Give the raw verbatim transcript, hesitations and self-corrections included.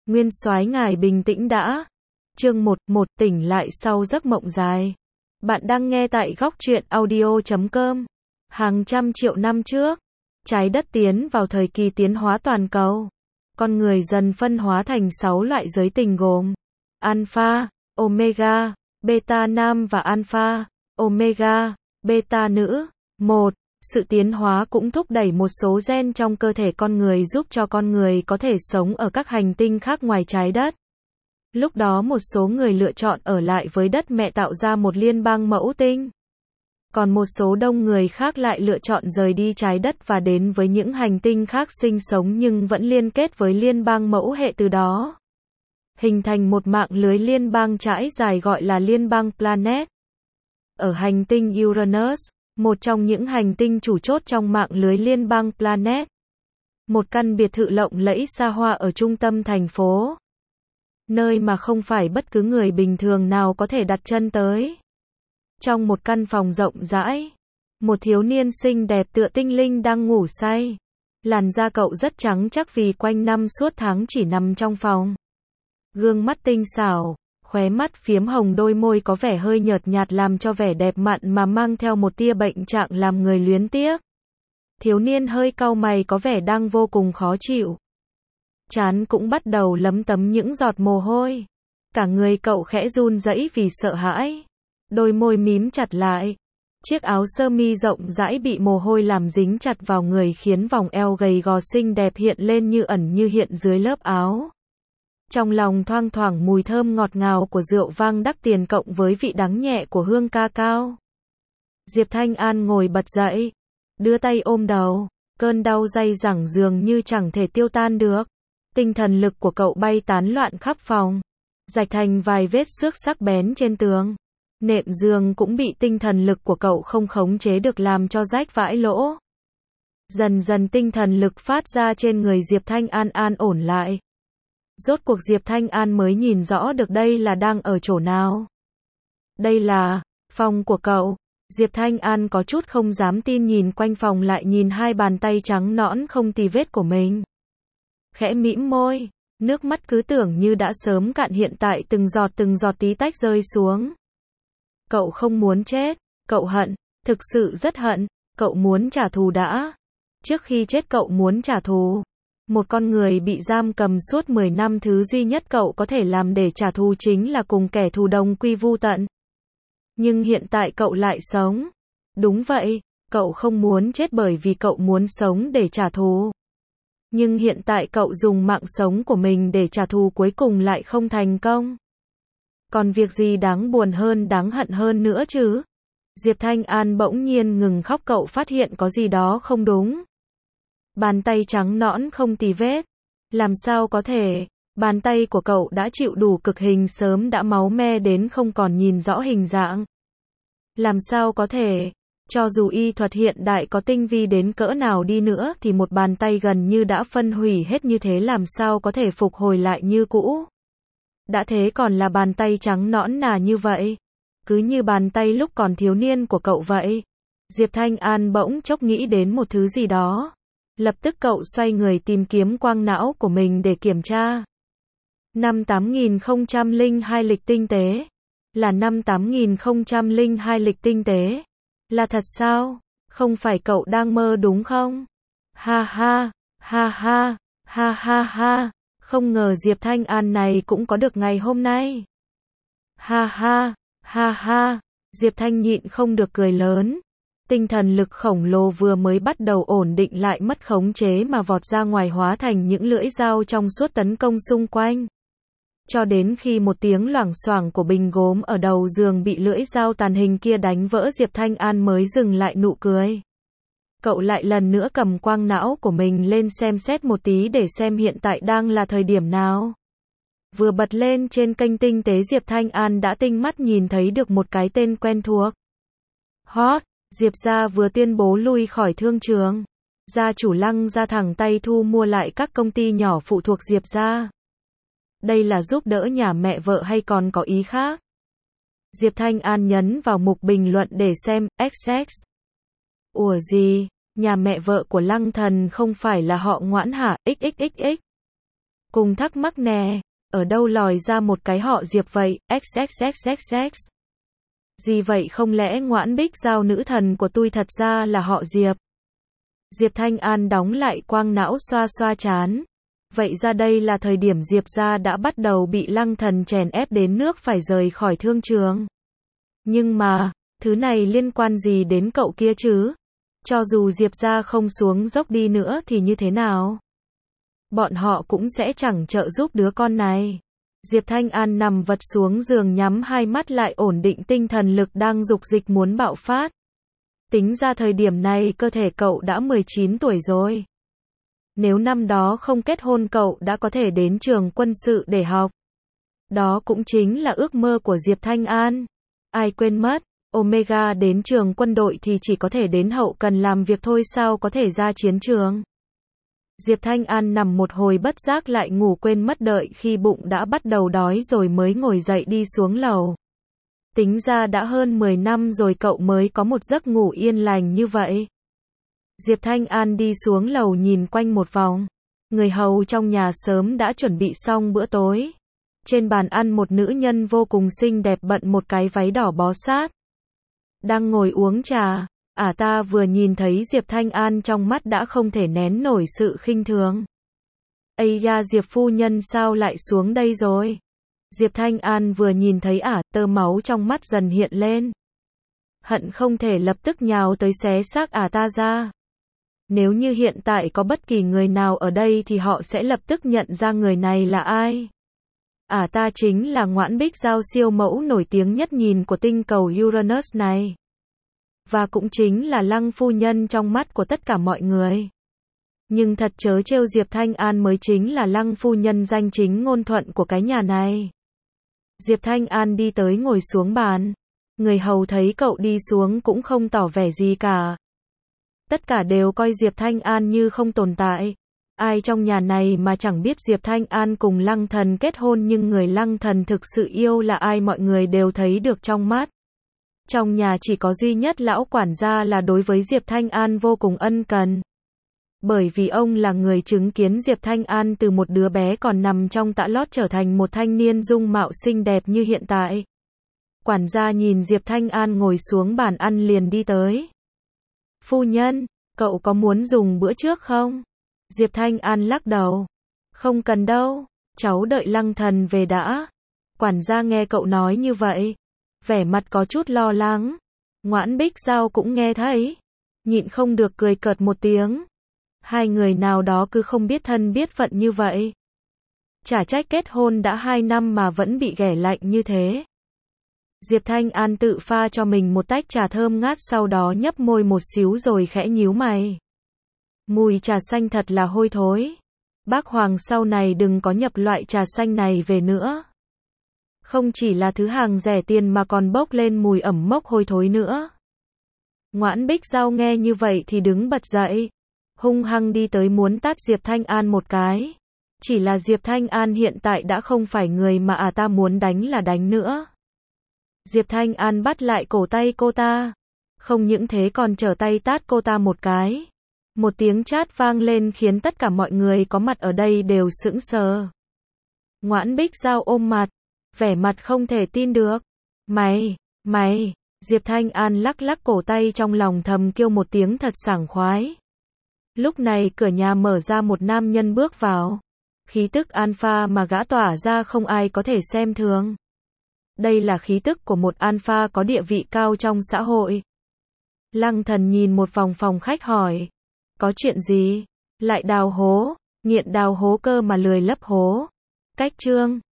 Nguyên soái ngài bình tĩnh đã. Chương một, một tỉnh lại sau giấc mộng dài. Bạn đang nghe tại góc truyện audio chấm com. Hàng trăm triệu năm trước, trái đất tiến vào thời kỳ tiến hóa toàn cầu. Con người dần phân hóa thành sáu loại giới tình gồm Alpha, Omega, Beta nam và Alpha, Omega, Beta nữ. Một. Sự tiến hóa cũng thúc đẩy một số gen trong cơ thể con người giúp cho con người có thể sống ở các hành tinh khác ngoài trái đất. Lúc đó một số người lựa chọn ở lại với đất mẹ tạo ra một liên bang mẫu tinh. Còn một số đông người khác lại lựa chọn rời đi trái đất và đến với những hành tinh khác sinh sống nhưng vẫn liên kết với liên bang mẫu hệ từ đó. Hình thành một mạng lưới liên bang trải dài gọi là liên bang Planet. Ở hành tinh Uranus, một trong những hành tinh chủ chốt trong mạng lưới liên bang Planet. Một căn biệt thự lộng lẫy xa hoa ở trung tâm thành phố. Nơi mà không phải bất cứ người bình thường nào có thể đặt chân tới. Trong một căn phòng rộng rãi, một thiếu niên xinh đẹp tựa tinh linh đang ngủ say. Làn da cậu rất trắng chắc vì quanh năm suốt tháng chỉ nằm trong phòng. Gương mắt tinh xảo, khóe mắt phiếm hồng, đôi môi có vẻ hơi nhợt nhạt làm cho vẻ đẹp mặn mà mang theo một tia bệnh trạng làm người luyến tiếc. Thiếu niên hơi cau mày có vẻ đang vô cùng khó chịu. Trán cũng bắt đầu lấm tấm những giọt mồ hôi. Cả người cậu khẽ run rẩy vì sợ hãi. Đôi môi mím chặt lại. Chiếc áo sơ mi rộng rãi bị mồ hôi làm dính chặt vào người khiến vòng eo gầy gò xinh đẹp hiện lên như ẩn như hiện dưới lớp áo. Trong lòng thoang thoảng mùi thơm ngọt ngào của rượu vang đắt tiền cộng với vị đắng nhẹ của hương ca cao. Diệp Thanh An ngồi bật dậy, đưa tay ôm đầu, cơn đau day dẳng dường như chẳng thể tiêu tan được. Tinh thần lực của cậu bay tán loạn khắp phòng, rạch thành vài vết xước sắc bén trên tường. Nệm giường cũng bị tinh thần lực của cậu không khống chế được làm cho rách vãi lỗ. Dần dần tinh thần lực phát ra trên người Diệp Thanh An an ổn lại. Rốt cuộc Diệp Thanh An mới nhìn rõ được đây là đang ở chỗ nào. Đây là phòng của cậu. Diệp Thanh An có chút không dám tin nhìn quanh phòng lại nhìn hai bàn tay trắng nõn không tì vết của mình. Khẽ mỉm môi, nước mắt cứ tưởng như đã sớm cạn hiện tại từng giọt từng giọt tí tách rơi xuống. Cậu không muốn chết, cậu hận, thực sự rất hận, cậu muốn trả thù đã. Trước khi chết cậu muốn trả thù. Một con người bị giam cầm suốt mười năm, thứ duy nhất cậu có thể làm để trả thù chính là cùng kẻ thù đồng quy vu tận. Nhưng hiện tại cậu lại sống. Đúng vậy, cậu không muốn chết bởi vì cậu muốn sống để trả thù. Nhưng hiện tại cậu dùng mạng sống của mình để trả thù cuối cùng lại không thành công. Còn việc gì đáng buồn hơn, đáng hận hơn nữa chứ? Diệp Thanh An bỗng nhiên ngừng khóc, cậu phát hiện có gì đó không đúng. Bàn tay trắng nõn không tì vết. Làm sao có thể? Bàn tay của cậu đã chịu đủ cực hình, sớm đã máu me đến không còn nhìn rõ hình dạng. Làm sao có thể? Cho dù y thuật hiện đại có tinh vi đến cỡ nào đi nữa thì một bàn tay gần như đã phân hủy hết như thế làm sao có thể phục hồi lại như cũ? Đã thế còn là bàn tay trắng nõn nà như vậy. Cứ như bàn tay lúc còn thiếu niên của cậu vậy. Diệp Thanh An bỗng chốc nghĩ đến một thứ gì đó. Lập tức cậu xoay người tìm kiếm quang não của mình để kiểm tra. Năm tám nghìn không trăm lẻ hai lịch tinh tế. Là năm tám nghìn không trăm lẻ hai lịch tinh tế. Là thật sao? Không phải cậu đang mơ đúng không? Ha ha, ha ha, ha ha ha. Không ngờ Diệp Thanh An này cũng có được ngày hôm nay. Ha ha, ha ha. Diệp Thanh nhịn không được cười lớn. Tinh thần lực khổng lồ vừa mới bắt đầu ổn định lại mất khống chế mà vọt ra ngoài hóa thành những lưỡi dao trong suốt tấn công xung quanh. Cho đến khi một tiếng loảng xoảng của bình gốm ở đầu giường bị lưỡi dao tàn hình kia đánh vỡ, Diệp Thanh An mới dừng lại nụ cười. Cậu lại lần nữa cầm quang não của mình lên xem xét một tí để xem hiện tại đang là thời điểm nào. Vừa bật lên trên kênh tinh tế, Diệp Thanh An đã tinh mắt nhìn thấy được một cái tên quen thuộc. Hot, Diệp gia vừa tuyên bố lui khỏi thương trường. Gia chủ Lăng gia thẳng tay thu mua lại các công ty nhỏ phụ thuộc Diệp gia. Đây là giúp đỡ nhà mẹ vợ hay còn có ý khác? Diệp Thanh An nhấn vào mục bình luận để xem, ích ích. Ủa gì? Nhà mẹ vợ của Lăng Thần không phải là họ Ngoãn hả? xxxx. Cùng thắc mắc nè, ở đâu lòi ra một cái họ Diệp vậy, xxxxx. Gì vậy, không lẽ Ngoãn Bích Giao nữ thần của tôi thật ra là họ Diệp? Diệp Thanh An đóng lại quang não xoa xoa trán. Vậy ra đây là thời điểm Diệp gia đã bắt đầu bị Lăng Thần chèn ép đến nước phải rời khỏi thương trường. Nhưng mà, thứ này liên quan gì đến cậu kia chứ? Cho dù Diệp gia không xuống dốc đi nữa thì như thế nào? Bọn họ cũng sẽ chẳng trợ giúp đứa con này. Diệp Thanh An nằm vật xuống giường, nhắm hai mắt lại ổn định tinh thần, lực đang dục dịch muốn bạo phát. Tính ra thời điểm này cơ thể cậu đã mười chín tuổi rồi. Nếu năm đó không kết hôn cậu đã có thể đến trường quân sự để học. Đó cũng chính là ước mơ của Diệp Thanh An. Ai quên mất, Omega đến trường quân đội thì chỉ có thể đến hậu cần làm việc thôi, sao có thể ra chiến trường. Diệp Thanh An nằm một hồi bất giác lại ngủ quên mất, đợi khi bụng đã bắt đầu đói rồi mới ngồi dậy đi xuống lầu. Tính ra đã hơn mười năm rồi cậu mới có một giấc ngủ yên lành như vậy. Diệp Thanh An đi xuống lầu nhìn quanh một vòng. Người hầu trong nhà sớm đã chuẩn bị xong bữa tối. Trên bàn ăn một nữ nhân vô cùng xinh đẹp bận một cái váy đỏ bó sát. Đang ngồi uống trà. Ả ta vừa nhìn thấy Diệp Thanh An trong mắt đã không thể nén nổi sự khinh thường. Ây da, Diệp phu nhân sao lại xuống đây rồi? Diệp Thanh An vừa nhìn thấy Ả, tơ máu trong mắt dần hiện lên. Hận không thể lập tức nhào tới xé xác Ả ta ra. Nếu như hiện tại có bất kỳ người nào ở đây thì họ sẽ lập tức nhận ra người này là ai. Ả ta chính là Ngoãn Bích Giao, siêu mẫu nổi tiếng nhất nhìn của tinh cầu Uranus này. Và cũng chính là Lăng phu nhân trong mắt của tất cả mọi người. Nhưng thật trớ trêu, Diệp Thanh An mới chính là Lăng phu nhân danh chính ngôn thuận của cái nhà này. Diệp Thanh An đi tới ngồi xuống bàn. Người hầu thấy cậu đi xuống cũng không tỏ vẻ gì cả. Tất cả đều coi Diệp Thanh An như không tồn tại. Ai trong nhà này mà chẳng biết Diệp Thanh An cùng Lăng Thần kết hôn, nhưng người Lăng Thần thực sự yêu là ai mọi người đều thấy được trong mắt. Trong nhà chỉ có duy nhất lão quản gia là đối với Diệp Thanh An vô cùng ân cần. Bởi vì ông là người chứng kiến Diệp Thanh An từ một đứa bé còn nằm trong tã lót trở thành một thanh niên dung mạo xinh đẹp như hiện tại. Quản gia nhìn Diệp Thanh An ngồi xuống bàn ăn liền đi tới. Phu nhân, cậu có muốn dùng bữa trước không? Diệp Thanh An lắc đầu. Không cần đâu, cháu đợi Lăng Thần về đã. Quản gia nghe cậu nói như vậy, vẻ mặt có chút lo lắng. Ngoãn Bích Giao cũng nghe thấy, nhịn không được cười cợt một tiếng. Hai người nào đó cứ không biết thân biết phận như vậy. Chả trách kết hôn đã hai năm mà vẫn bị ghẻ lạnh như thế. Diệp Thanh An tự pha cho mình một tách trà thơm ngát, sau đó nhấp môi một xíu rồi khẽ nhíu mày. Mùi trà xanh thật là hôi thối. Bác Hoàng sau này đừng có nhập loại trà xanh này về nữa. Không chỉ là thứ hàng rẻ tiền mà còn bốc lên mùi ẩm mốc hôi thối nữa. Ngoãn Bích Giao nghe như vậy thì đứng bật dậy, hung hăng đi tới muốn tát Diệp Thanh An một cái. Chỉ là Diệp Thanh An hiện tại đã không phải người mà à ta muốn đánh là đánh nữa. Diệp Thanh An bắt lại cổ tay cô ta. Không những thế còn trở tay tát cô ta một cái. Một tiếng chát vang lên khiến tất cả mọi người có mặt ở đây đều sững sờ. Ngoãn Bích Giao ôm mặt, vẻ mặt không thể tin được. Mày, mày, Diệp Thanh An lắc lắc cổ tay, trong lòng thầm kêu một tiếng thật sảng khoái. Lúc này cửa nhà mở ra, một nam nhân bước vào. Khí tức alpha mà gã tỏa ra không ai có thể xem thường. Đây là khí tức của một alpha có địa vị cao trong xã hội. Lăng Thần nhìn một vòng phòng khách hỏi. Có chuyện gì? Lại đào hố? Nghiện đào hố cơ mà lười lấp hố. Cách chương